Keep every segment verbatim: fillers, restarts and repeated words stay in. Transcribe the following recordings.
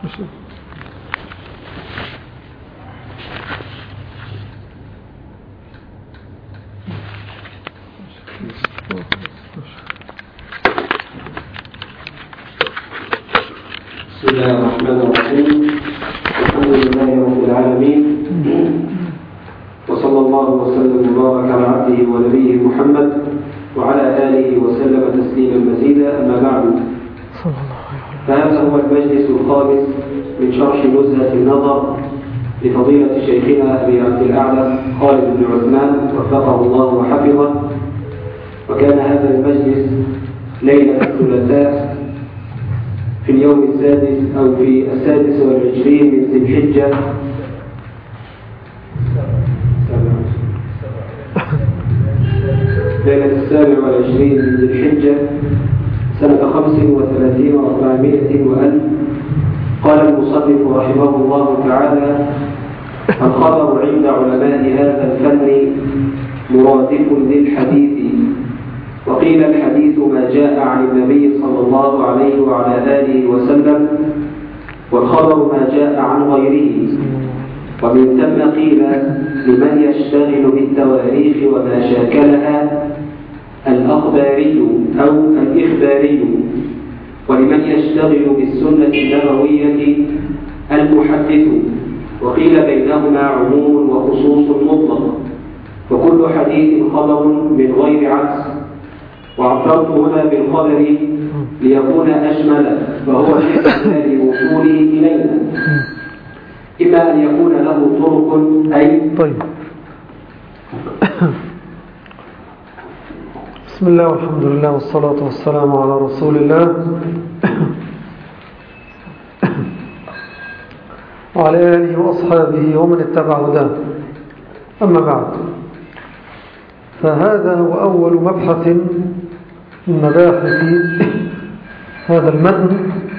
بسم الله الرحمن الرحيم. الحمد لله رب العالمين، وصلى الله وسلم وبارك على عبده ونبيه محمد وعلى آله وسلم تسليما مزيدا. أما بعد، فهذا هو المجلس الخامس من شرح نزهة النظر لفضيلة شيخنا أبي عبد الأعلى خالد بن عثمان وفقه الله وحفظه. وكان هذا المجلس ليلة الثلاثاء في اليوم السادس أو في السادس والعشرين من ذي الحجة ليلة السابع والعشرين من ذي الحجة سنة خمس وثلاثين وأربعمائة وألف. قال المصنف رحمه الله تعالى: الخبر عند علماء هذا الفن مرادف للحديث، وقيل الحديث ما جاء عن النبي صلى الله عليه وعلى آله وسلم، والخبر ما جاء عن غيره. ومن ثم قيل لمن يشتغل بالتواريخ وما شاكلها الأخباري أو الإخباري، ولمن يشتغل بالسنة النبوية المحدث. وقيل بينهما عموم وخصوص مطلق، وكل حديث خبر من غير عكس. وعبرت هنا بالخبر ليكون أشمل، وهو في وصوله إلينا، إما أن يكون له طرق أي طيب. بسم الله والحمد لله والصلاة والسلام على رسول الله وعلى آله وأصحابه ومن اتبع هداه. أما بعد، فهذا هو أول مبحث من مباحث هذا المتن،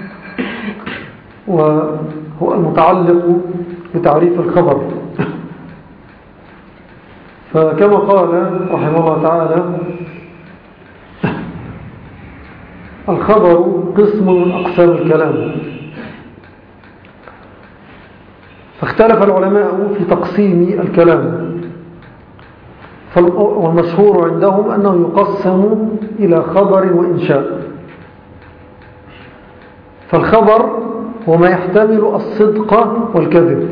وهو المتعلق بتعريف الخبر. فكما قال رحمه الله تعالى: الخبر قسم من أقسام الكلام. فاختلف العلماء في تقسيم الكلام، والمشهور عندهم أنه يقسم إلى خبر وإنشاء. فالخبر هو ما يحتمل الصدق والكذب،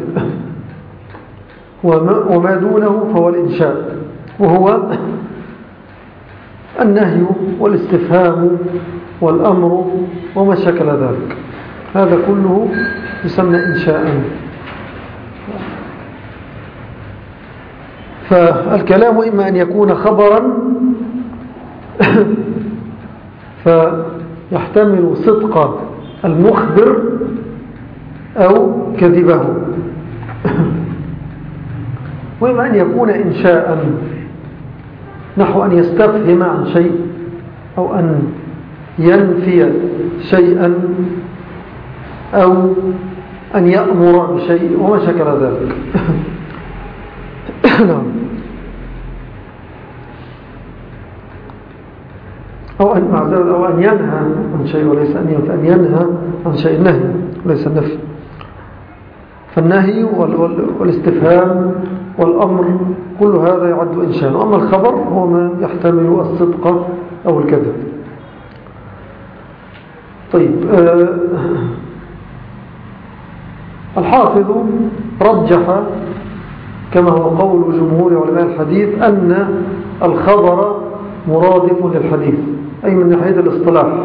وما دونه فهو الإنشاء، وهو النهي والاستفهام والأمر وما شكل ذلك. هذا كله يسمى إنشاء. فالكلام إما أن يكون خبرا فيحتمل صدق المخبر أو كذبه، وإما أن يكون إنشاء، نحو أن يستفهم عن شيء أو أن ينفي شيئا أو أن يأمر بشيء وما شكل ذلك. نعم. أو أن معذرة أو أن ينهى عن شيء وليس أن ينهى عن شيء، النهي وليس النفي. فالنهي والاستفهام والأمر كل هذا يعد إنشاء. أما الخبر هو ما يحتمل الصدق أو الكذب. طيب، آه الحافظ رجح كما هو قول جمهور علماء الحديث أن الخبر مرادف للحديث، أي من ناحية الاصطلاح.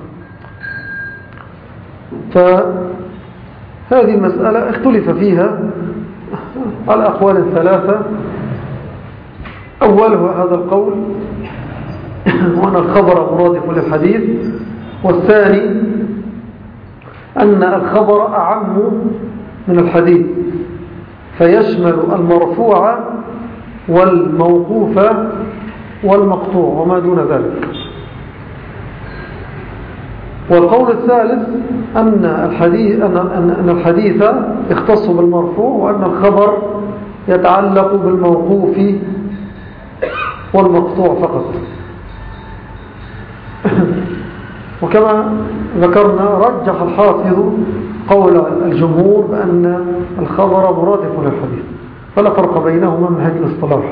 فهذه المسألة اختلف فيها على أقوال ثلاثة. أوله هذا القول وأن الخبر مرادف للحديث، والثاني أن الخبر أعم من الحديث، فيشمل المرفوع والموقوف والمقطوع وما دون ذلك. والقول الثالث أن الحديث, أن الحديث يختص بالمرفوع، وأن الخبر يتعلق بالموقوف والمقطوع فقط. وكما ذكرنا رجح الحافظ قول الجمهور بأن الخبر مرادف للحديث، فلا فرق بينهما من حيث الاصطلاح.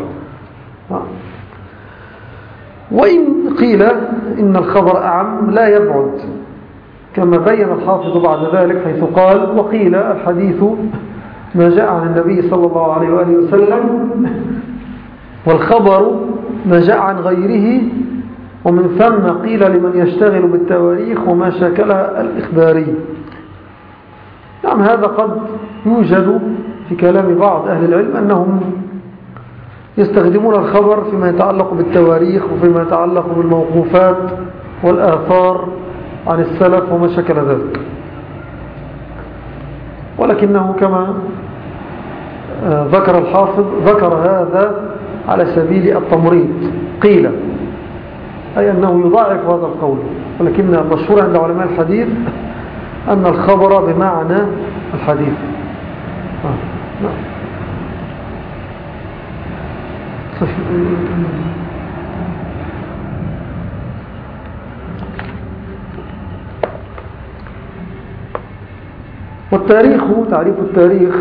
وإن قيل إن الخبر أعم لا يبعد، كما بين الحافظ بعد ذلك حيث قال: وقيل الحديث ما جاء عن النبي صلى الله عليه وآله وسلم، والخبر ما جاء عن غيره، ومن ثم قيل لمن يشتغل بالتواريخ وما شاكلها الإخباري. نعم، هذا قد يوجد في كلام بعض أهل العلم أنهم يستخدمون الخبر فيما يتعلق بالتواريخ وفيما يتعلق بالموقوفات والآثار عن السلف وما شكل ذلك، ولكنه كما ذكر الحافظ ذكر هذا على سبيل التمريض، قيل أي أنه يضاعف هذا القول، ولكن المشهور عند علماء الحديث أن الخبر بمعنى الحديث. آه. نعم. والتاريخ، تعريف التاريخ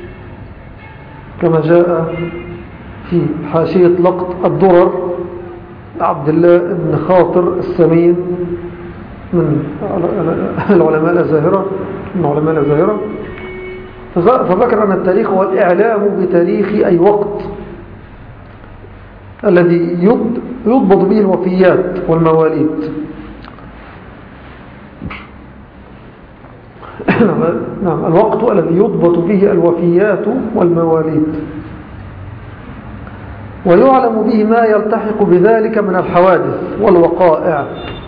كما جاء في حاشية لقط الدرر عبد الله بن خاطر السمين من العلماء الأزاهرة من علماء الأزاهرة فذكر أن التاريخ هو الإعلام بتاريخ أي وقت الذي يضبط به الوفيات والمواليد. نعم، الوقت الذي يضبط به الوفيات والمواليد، ويعلم به ما يلتحق بذلك من الحوادث والوقائع.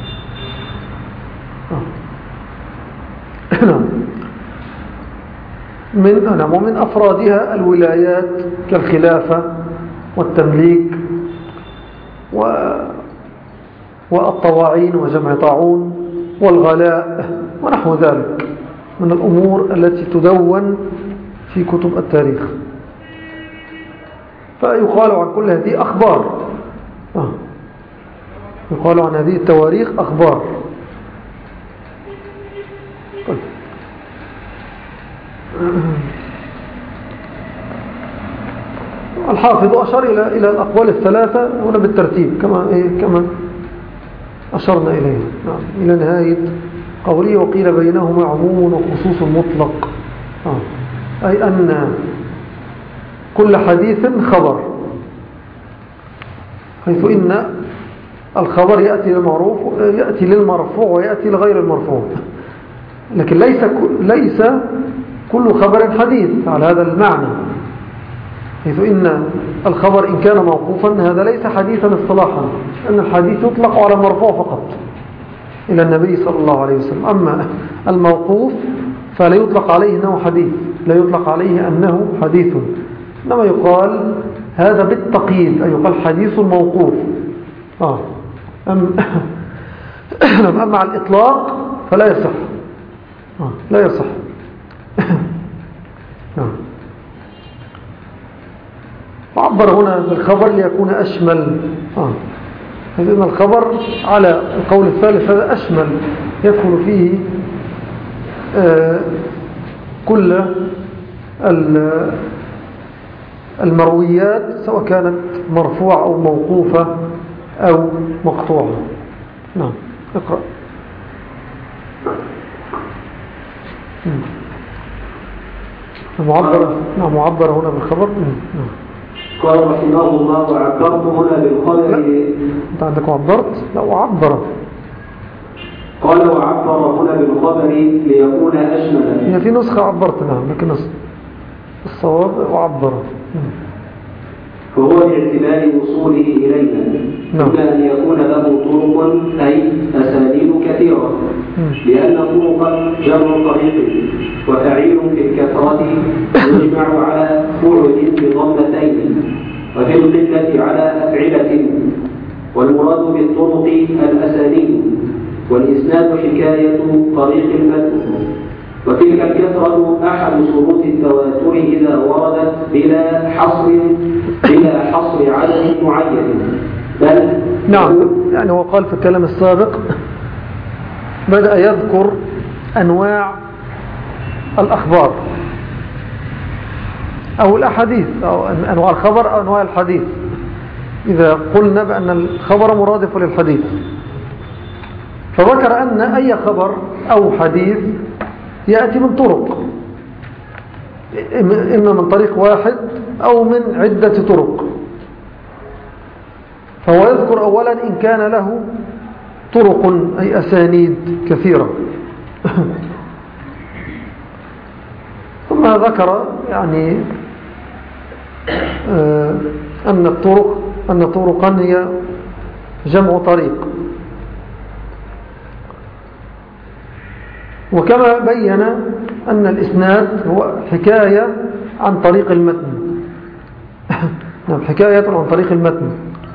من نعم ومن أفرادها الولايات كالخلافة والتمليك والطواعين وجمع طاعون والغلاء ونحو ذلك من الأمور التي تدون في كتب التاريخ. فيقال عن كل هذه أخبار، آه. يقال عن هذه التواريخ أخبار. طيب. الحافظ أشار إلى إلى الأقوال الثلاثة هنا بالترتيب كما إيه كما أشرنا إليه، نعم، إلى نهاية قوله: وقيل بينهما عموم وخصوص مطلق، آه. أي أن كل حديث خبر، حيث إن الخبر يأتي للمعروف يأتي للمرفوع ويأتي لغير المرفوع، لكن ليس ليس كل خبر حديث على هذا المعنى، حيث إن الخبر إن كان موقوفا هذا ليس حديثا اصطلاحا، أن الحديث يطلق على مرفوع فقط إلى النبي صلى الله عليه وسلم. أما الموقوف فلا يطلق عليه أنه حديث، لا يطلق عليه أنه حديث، إنما يقال هذا بالتقييد، أي يقال حديث موقوف. آه. أم أما على الإطلاق فلا يصح، آه. لا يصح. آه. وعبر هنا بالخبر ليكون أشمل، آه. لأن الخبر على القول الثالث هذا أشمل، يدخل فيه آه كل المرويات سواء كانت مرفوعة أو موقوفة أو مقطوعة. نعم، اقرأ. معبر نعم معبر هنا بالخبر. نعم. قال رحمه الله: وعبرت هنا بالخبر. أنت عندك عبرت؟ لا، وعبر. قال: وعبر هنا بالخبر ليكون أشمل. هي في نسخة عبرت، نعم، لكن الصواب وعبر. فهو باعتبار وصوله إلينا، إلا أن يكون له طرق أي أساليب كثيرة، لأن طرقا جمع طريق، وفعيل في الكثرة يجمع على فعل بضمتين، وفي القلة على أفعلة، والمراد بالطرق الأساليب، والإسناد حكاية طريق المتن. وتلك الكثرة أحد شروط التواتر إذا وردت بلا حصر بلا حصر عدد معين. بل نعم، يعني هو قال في الكلام السابق بدأ يذكر أنواع الأخبار أو الأحاديث أو أنواع الخبر أو أنواع الحديث، إذا قلنا بأن الخبر مرادف للحديث. فذكر أن أي خبر أو حديث يأتي من طرق، إما من طريق واحد أو من عدة طرق. فهو يذكر أولا إن كان له طرق أي أسانيد كثيرة. ثم ذكر يعني أن الطرق أن طرقا هي جمع طريق. وكما بين أن الإسناد هو حكاية عن طريق المتن. نعم، حكاية عن طريق المتن.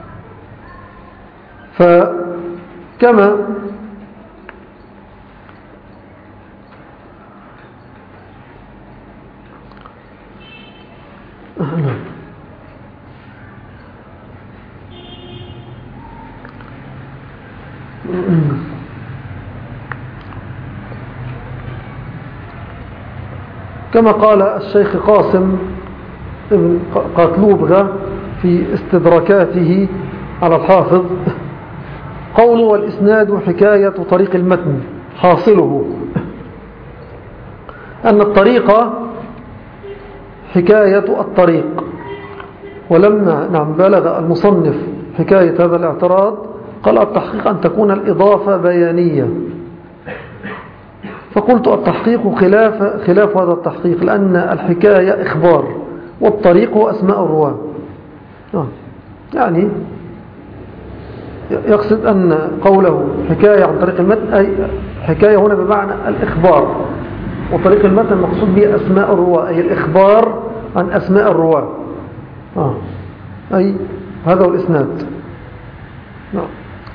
فكما كما قال الشيخ قاسم ابن قاتلوبغا في استدراكاته على الحافظ: قوله والإسناد حكاية طريق المتن حاصله أن الطريقة حكاية الطريق. ولما نعم بلغ المصنف حكاية هذا الاعتراض قال: التحقيق أن تكون الإضافة بيانية. فقلت: التحقيق خلاف, خلاف هذا التحقيق، لأن الحكاية إخبار والطريق هو أسماء الرواة. يعني يقصد أن قوله حكاية عن طريق المتن أي حكاية هنا بمعنى الإخبار، وطريق المتن مقصود به أسماء الرواة، أي الإخبار عن أسماء الرواة. آه. أي هذا هو الإسناد. نعم.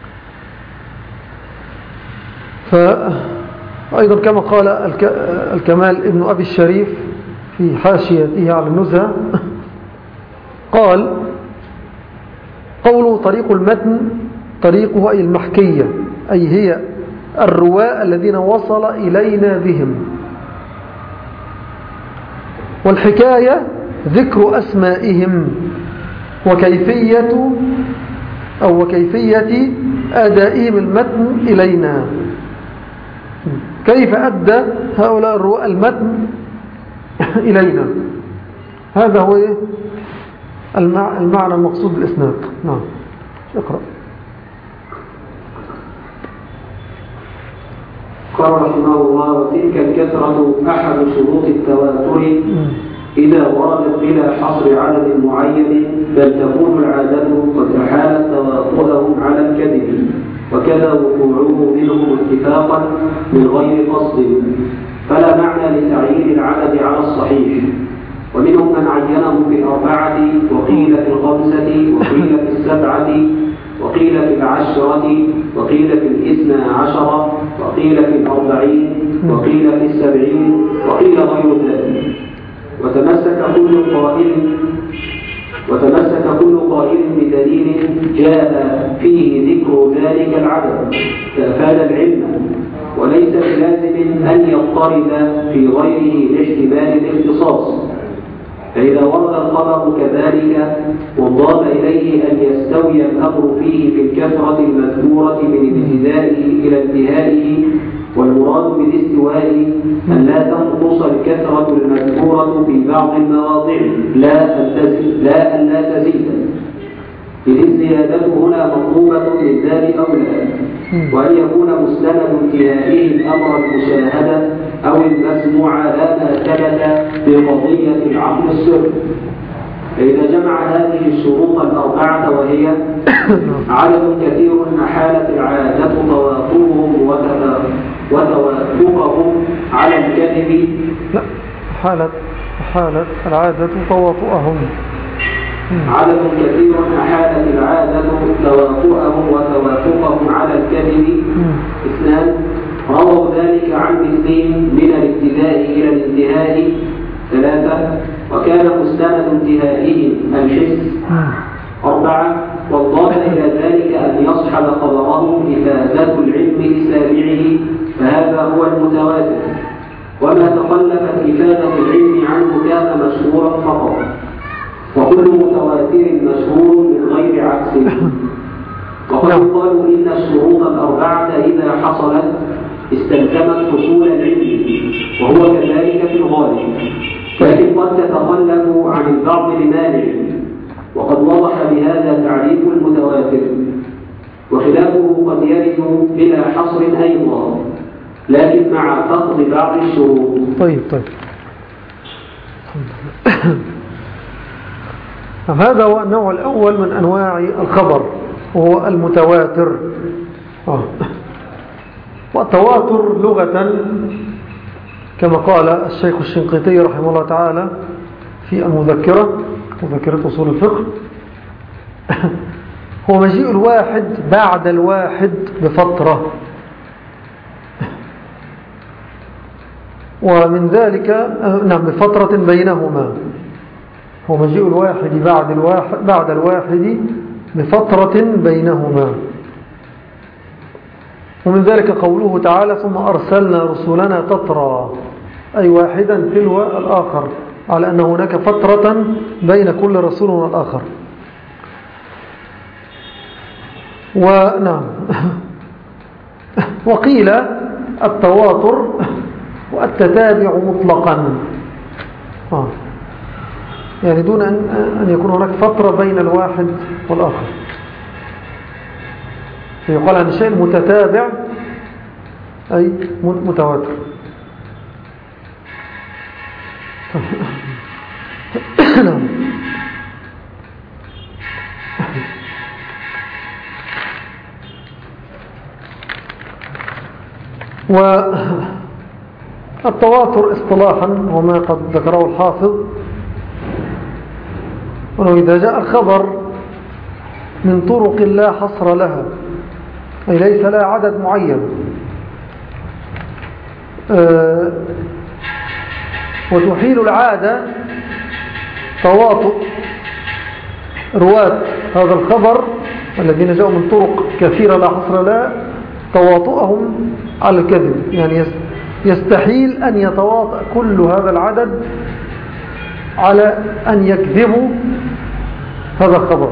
فأيضا كما قال الكمال ابن أبي الشريف في حاشيته على النزهة قال: قوله طريق المتن طريقه أي المحكية، أي هي الرواة الذين وصل إلينا بهم. والحكاية ذكر أسمائهم وكيفية أو وكيفية أدائهم المتن إلينا، كيف أدى هؤلاء الرواة المتن إلينا. هذا هو المعنى المقصود بالإسناد. نعم، اقرأ. قال رحمه الله: وتلك الكثرة أحد شروط التواتر إذا وردت بلا حصر عدد معين، بل تكون العادة قد أحالت توافقهم على الكذب، وكذا وقوعه منهم اتفاقا من غير قصد، فلا معنى لتعيين العدد على الصحيح. ومنهم من عينه في الأربعة، وقيل في الخمسة، وقيل في السبعة، وقيل في العشرة، وقيل في الاثنى عشر، وقيل في الأربعين، وقيل في السبعين، وقيل غير ذلك. وتمسك كل قائل وتمسك كل قائل بدليل جاء فيه ذكر ذلك العدد فأفاد العلم، وليس بلازم أن يضطرد في غيره لاحتمال الاختصاص. فإذا ورد الخبر كذلك وانضاف إليه أن يستوي الأمر فيه في الكثرة المذكورة من ابتدائه إلى انتهائه، والمراد بالاستواء أن لا تنقص الكثرة المذكورة في بعض المواضع، لا أن تزيد لا أن لا تزيد، إذ الزيادة هنا مطلوبة من باب أولى، وأن يكون مستند انتهائه الأمر المشاهدة أو المسموع لا ما ثبت بقضية العقل السر. فإذا جمع هذه الشروط الأربعة وهي عدد كثير أحالت العادة توافقهم وتوافقهم على الكذب، لا حالت حالت العادة تواطؤهم عدد كثير أحالت العادة توافقهم وتوافقهم على الكذب. اثنان، رووا ذلك عن مثلهم من الابتداء إلى الانتهاء. ثلاثة، وكان مستند انتهائهم الحس. أربعة، والضاف إلى ذلك أن يصحب خبره إفادة العلم لسامعه، فهذا هو المتواتر. وما تخلف إفادة العلم عنه كان مشهورا فقط، وكل متواتر مشهور من غير عكسه. وقد يقال إن الشروط الأربعة إذا حصلت استلزمت حصول العلم، وهو كذلك في الغالب، لكن قد تتخلف عن البعض لمانع، وقد وضح بهذا تعريف المتواتر، وخلافه قد يرد بلا حصر أيضا، لكن مع فقد بعض الشروط. طيب طيب هذا هو النوع الأول من أنواع الخبر، وهو المتواتر. آه. والتواتر لغة كما قال الشيخ الشنقيطي رحمه الله تعالى في المذكرة، مذكرة أصول الفقه، هو مجيء الواحد بعد الواحد بفترة، ومن ذلك نعم بفترة بينهما، هو مجيء الواحد بعد الواحد, بعد الواحد بفترة بينهما. ومن ذلك قوله تعالى ثم أرسلنا رسولنا تترى، أي واحدا تلو الآخر، على أن هناك فترة بين كل رسول والآخر. ونعم وقيل التواتر والتتابع مطلقا، آه. يعني دون أن يكون هناك فترة بين الواحد والآخر، فيقال عن الشيء المتتابع أي متواتر. نعم. والتواتر اصطلاحا وما قد ذكره الحافظ، ولو إذا جاء الخبر من طرق لا حصر لها، أي ليس لها عدد معين، أه وتحيل العادة تواطؤ رواة هذا الخبر الذين جاءوا من طرق كثيرة لا حصر لها تواطؤهم على الكذب، يعني يستحيل أن يتواطأ كل هذا العدد على أن يكذبوا هذا الخبر.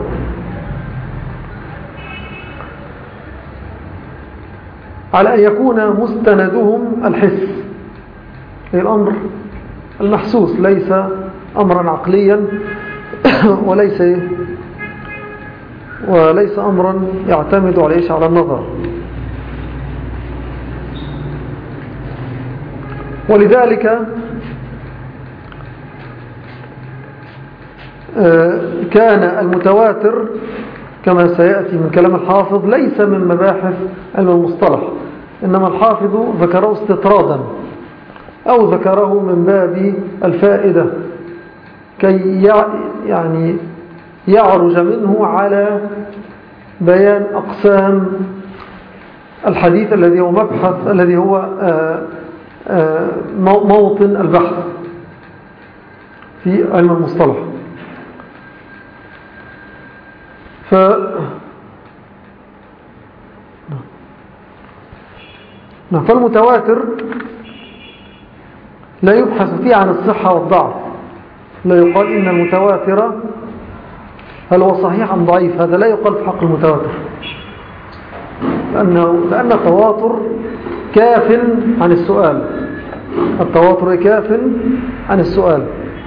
على أن يكون مستندهم الحس، الأمر المحسوس، ليس أمرا عقليا وليس وليس أمرا يعتمد على إيش على النظر. ولذلك كان المتواتر كما سيأتي من كلام الحافظ ليس من مباحث علم المصطلح، إنما الحافظ ذكره استطرادا أو ذكره من باب الفائدة كي يعني يعرج منه على بيان أقسام الحديث الذي هو مبحث الذي هو موطن البحث في علم المصطلح. ف فالمتواتر لا يبحث فيه عن الصحة والضعف، لا يقال إن المتواتر هل هو صحيح أم ضعيف، هذا لا يقال في حق المتواتر، لأنه لأن التواتر كاف عن السؤال، التواتر كاف عن السؤال.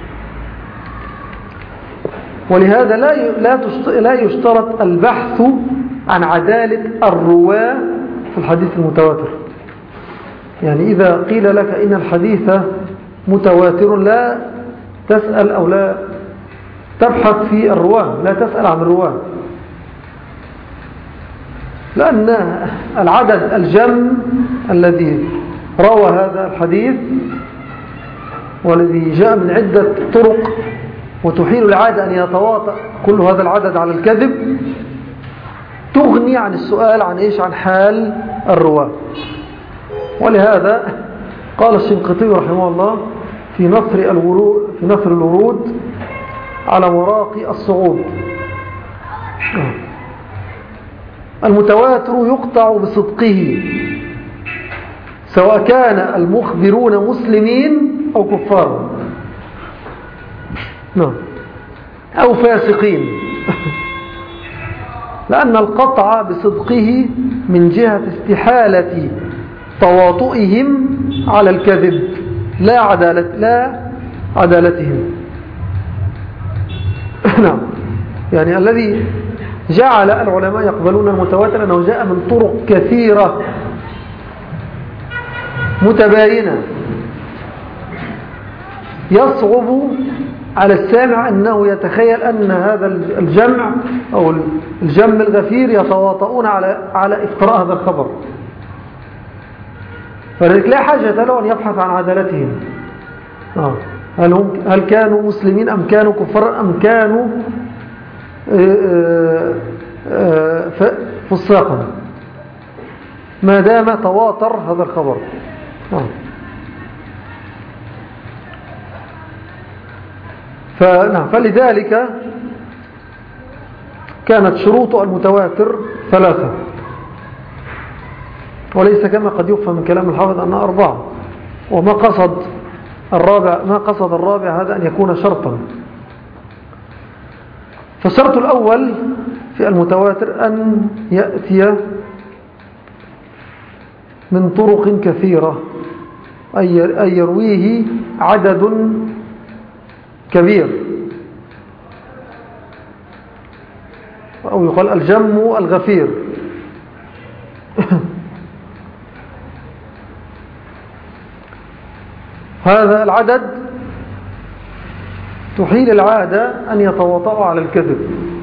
ولهذا لا لا يشترط البحث عن عدالة الرواة في الحديث المتواتر. يعني إذا قيل لك إن الحديث متواتر لا تسأل أو لا تبحث في الرواة، لا تسأل عن الرواة، لأن العدد الجم الذي روى هذا الحديث والذي جاء من عدة طرق وتحيل العادة أن يتواطأ كل هذا العدد على الكذب تغني عن السؤال عن إيش عن حال الرواة. ولهذا قال الشنقيطي رحمه الله في نثر الورود في نثر الورود على مراقي الصعود: المتواتر يقطع بصدقه سواء كان المخبرون مسلمين أو كفار، نعم، أو فاسقين. لأن القطع بصدقه من جهة استحالة تواطؤهم على الكذب لا عدالة لا عدالتهم. نعم، يعني الذي جعل العلماء يقبلون المتواتر أنه جاء من طرق كثيرة متباينة يصعب على السامع أنه يتخيل أن هذا الجمع أو الجم الغفير يتواطؤون على على افتراء هذا الخبر، فلذلك لا حاجة له أن يبحث عن عدالتهم. آه. هل, هم هل كانوا مسلمين أم كانوا كفار أم كانوا فساقا، ما دام تواتر هذا الخبر. آه. فنعم، فلذلك كانت شروط المتواتر ثلاثة، وليس كما قد يفهم من كلام الحافظ أنها أربعة، وما قصد الرابع ما قصد الرابع هذا أن يكون شرطا. فالشرط الأول في المتواتر أن يأتي من طرق كثيرة، أي يرويه عدد كبير، أو يقال الجم الغفير. هذا العدد تحيل العادة أن يتواطؤوا على الكذب،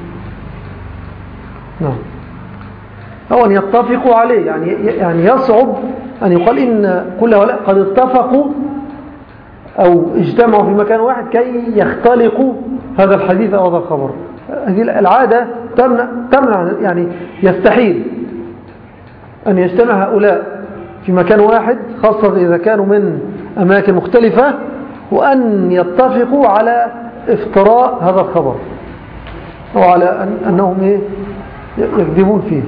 نعم، أو أن يتفقوا عليه. يعني يعني يصعب أن يقال إن كل هؤلاء قد اتفقوا أو اجتمعوا في مكان واحد كي يختلقوا هذا الحديث أو هذا الخبر. هذه العادة تمنع, تمنع يعني يستحيل أن يجتمع هؤلاء في مكان واحد، خاصة إذا كانوا من أماكن مختلفة، وأن يتفقوا على افتراء هذا الخبر أو على أن أنهم يكذبون فيه.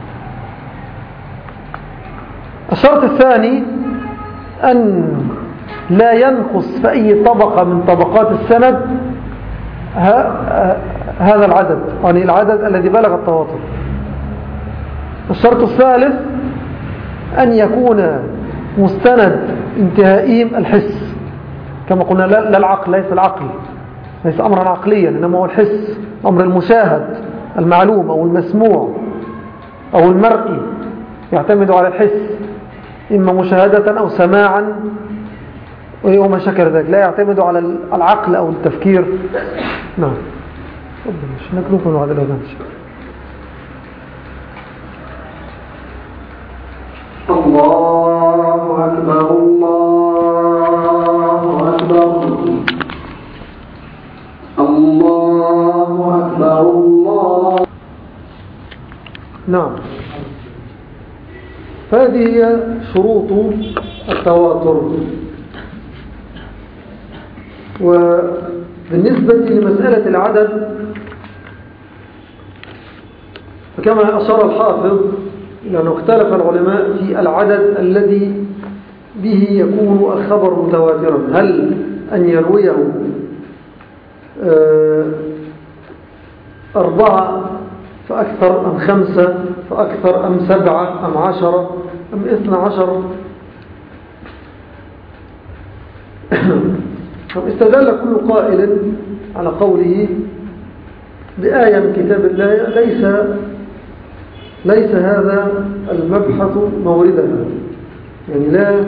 الشرط الثاني أن لا ينقص في أي طبقة من طبقات السند هذا العدد، يعني العدد الذي بلغ التواتر. الشرط الثالث أن يكون مستند انتهائهم الحس، كما قلنا لا العقل، ليس العقل، ليس أمرا عقليا، إنما هو الحس، أمر المشاهد المعلوم أو المسموع أو المرئي، يعتمد على الحس، إما مشاهدة أو سماعا وما شكل ذلك، لا يعتمد على العقل أو التفكير. نعم، مش نكلوكم بعد الأذان. الله أكبر الله أكبر الله أكبر الله. نعم، هذه هي شروط التواتر. وبالنسبة لمسألة العدد فكما أشار الحافظ لأنه اختلف العلماء في العدد الذي به يكون الخبر متواترا، هل أن يرويه أربعة فأكثر أم خمسة فأكثر أم سبعة أم عشرة أم اثنى عشر. استدل كل قائل على قوله بآية من كتاب الله، ليس ليس هذا المبحث موردها، يعني لا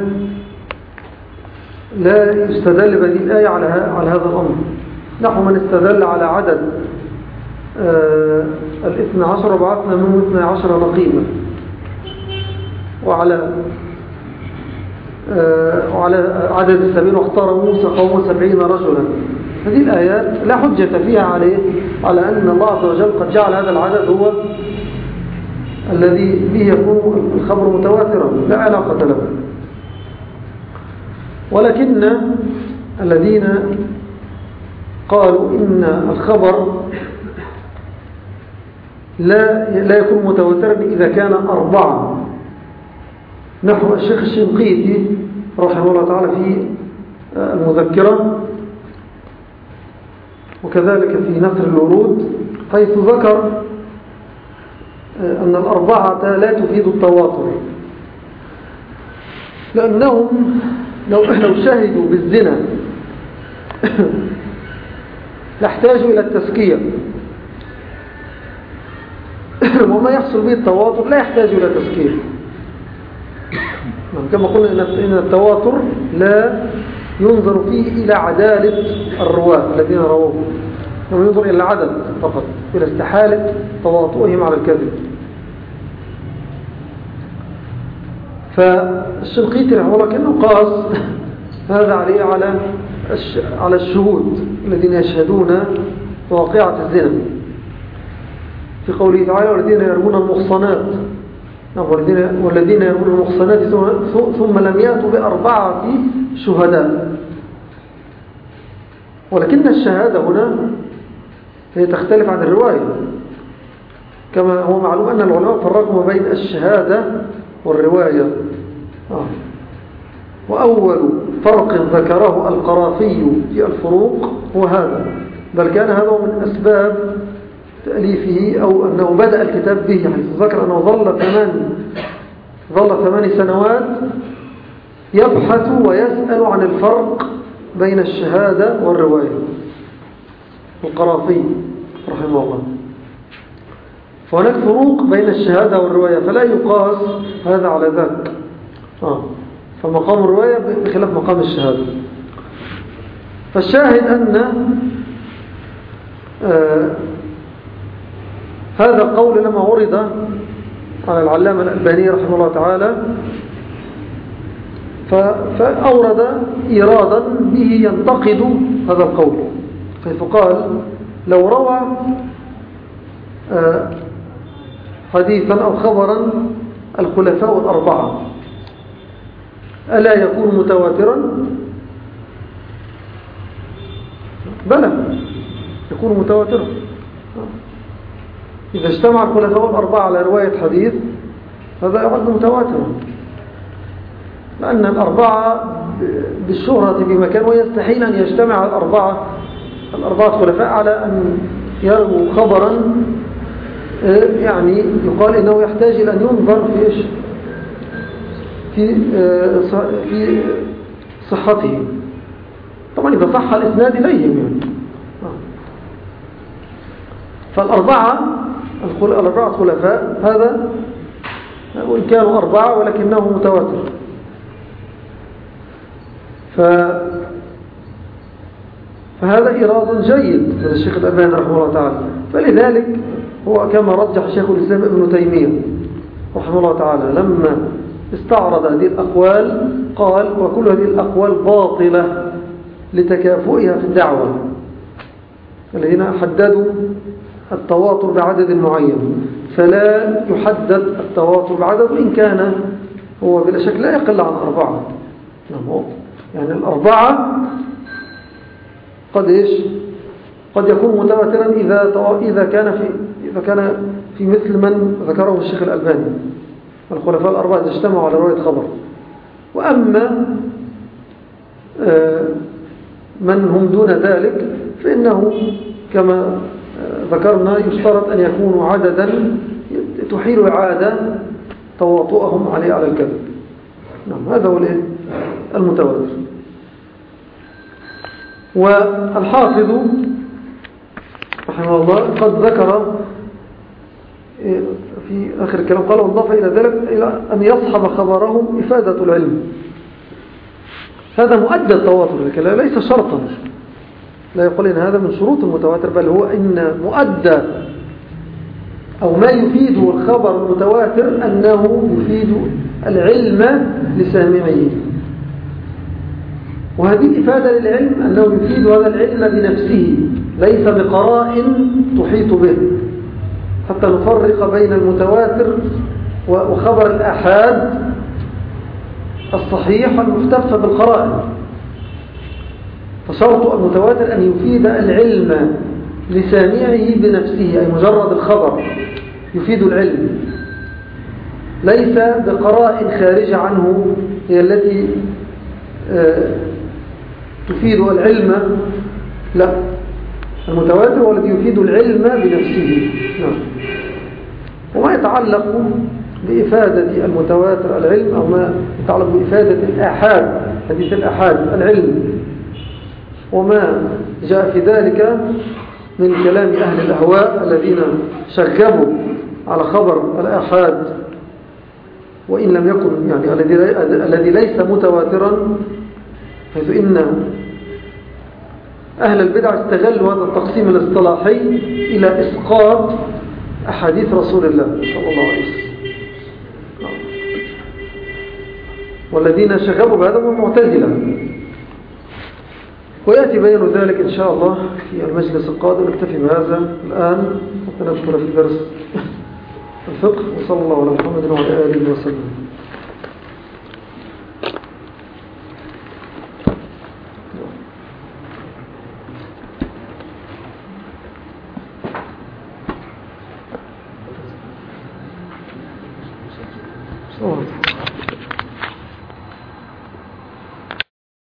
لا يستدل بهذه الآية على على هذا الأمر. نحو من استدل على عدد آه الاثنى عشر وبعثنا منه اثنى عشر نقيبا، وعلى آه وعلى عدد السبعين واختار موسى قوم سبعين رجلا. هذه الآيات لا حجة فيها عليه على أن الله عز وجل قد جعل هذا العدد هو الذي به يكون الخبر متواترا، لا علاقة له. ولكن الذين قالوا إن الخبر لا لا يكون متواترا إذا كان أربعة، نحو الشيخ الشنقيطي رحمه الله تعالى في المذكرة، وكذلك في نثر الورود، حيث ذكر أن الأربعة لا تفيد التواتر، لأنهم لو لو شهدوا بالزنا لاحتاجوا إلى التزكية، وما يحصل به التواتر لا يحتاج إلى تزكية. كما قلنا إن التواتر لا ينظر فيه إلى عدالة الرواة الذين رووه، إنما ينظر إلى العدد فقط، إلى استحالة تواطؤهم على الكذب. فالشنقيطي رحمه الله كأنه قاس هذا عليه على على الشهود الذين يشهدون واقعة الزنا، في قوله تعالى: والذين يرمون المحصنات والذين يرمون المحصنات ثم لم يأتوا بأربعة شهداء. ولكن الشهادة هنا هي تختلف عن الرواية، كما هو معلوم أن العلماء فرقوا ما بين الشهادة والرواية. آه. وأول فرق ذكره القرافي في الفروق هو هذا، بل كان هذا من أسباب تأليفه، أو أنه بدأ الكتاب به، حيث ذكر أنه ظل ثمان ظل ثمان سنوات يبحث ويسأل عن الفرق بين الشهادة والرواية، القرافي رحمه الله. فهناك فروق بين الشهادة والرواية، فلا يقاس هذا على ذاك. آه. فمقام الرواية بخلاف مقام الشهادة. فالشاهد أن آه هذا القول لما ورد على العلامة الألباني رحمه الله تعالى، فأورد إيرادا به ينتقد هذا القول، حيث قال: لو روى آه حديثا أو خبرا الخلفاء الأربعة ألا يكون متواترا؟ بلى يكون متواترا. إذا اجتمع الخلفاء الأربعة على رواية حديث هذا يعد متواترا، لأن الأربعة بالشهرة بمكان، ويستحيل أن يجتمع الأربعة الأربعة خلفاء على أن يروا خبرا يعني يقال إنه يحتاج إلى أن ينظر في إيش في في صحته. طبعا إذا صح الإسناد إليهم يعني. فالأربعة الأربعة خلفاء هذا وإن كانوا أربعة ولكنه متواتر. ف فهذا إيراد جيد من الشيخ الألباني رحمه الله تعالى. فلذلك هو كما رجح الشيخ الإسلام ابن تيمية رحمه الله تعالى لما استعرض هذه الأقوال قال: وكل هذه الأقوال باطلة لتكافؤها في الدعوة. الذين حددوا التواتر بعدد معين، فلا يحدد التواتر بعدد، وإن كان هو بلا شك لا يقل عن أربعة. يعني الأربعة قد إيش قد يكون متواترا إذا إذا كان في إذا كان في مثل من ذكره الشيخ الألباني، الخلفاء الأربعة إذا اجتمعوا على رواية خبر. وأما من هم دون ذلك فإنه كما ذكرنا يشترط أن يكونوا عددا تحيل إعادة تواطؤهم عليه على الكذب. نعم، هذا هو المتواتر. والحافظ رحمه الله قد ذكر في آخر الكلام قال: وانضاف إلى ذلك إلى أن يصحب خبرهم إفادة العلم. هذا مؤدى التواتر، لكن ليس شرطا، لا يقول إن هذا من شروط المتواتر، بل هو إن مؤدى أو ما يفيده الخبر المتواتر أنه يفيد العلم لسامعه. وهذه الإفادة للعلم أنه يفيد هذا العلم بنفسه، ليس بقرائن تحيط به، حتى نفرق بين المتواتر وخبر الآحاد الصحيح المختفى بالقرائن. فشرط المتواتر أن يفيد العلم لسامعه بنفسه، أي مجرد الخبر يفيد العلم، ليس بقرائن خارجة عنه هي التي يفيد العلم، لا، المتواتر هو الذي يفيد العلم بنفسه. نعم. وما يتعلق بإفادة المتواتر العلم، أو ما يتعلق بإفادة الآحاد، حديث الآحاد العلم، وما جاء في ذلك من كلام أهل الأهواء الذين شغبوا على خبر الآحاد وإن لم يكن يعني الذي ليس متواترا، حيث إن أهل البدع استغلوا هذا التقسيم الاصطلاحي إلى إسقاط أحاديث رسول الله صلى الله عليه وسلم. والذين شغبوا بهذا هم المعتزلة، ويأتي بيان ذلك إن شاء الله في المجلس القادم. نكتفي بهذا الآن حتى ندخل في درس الفقه، وصلى الله على محمد وعلى آله وسلم. Oh.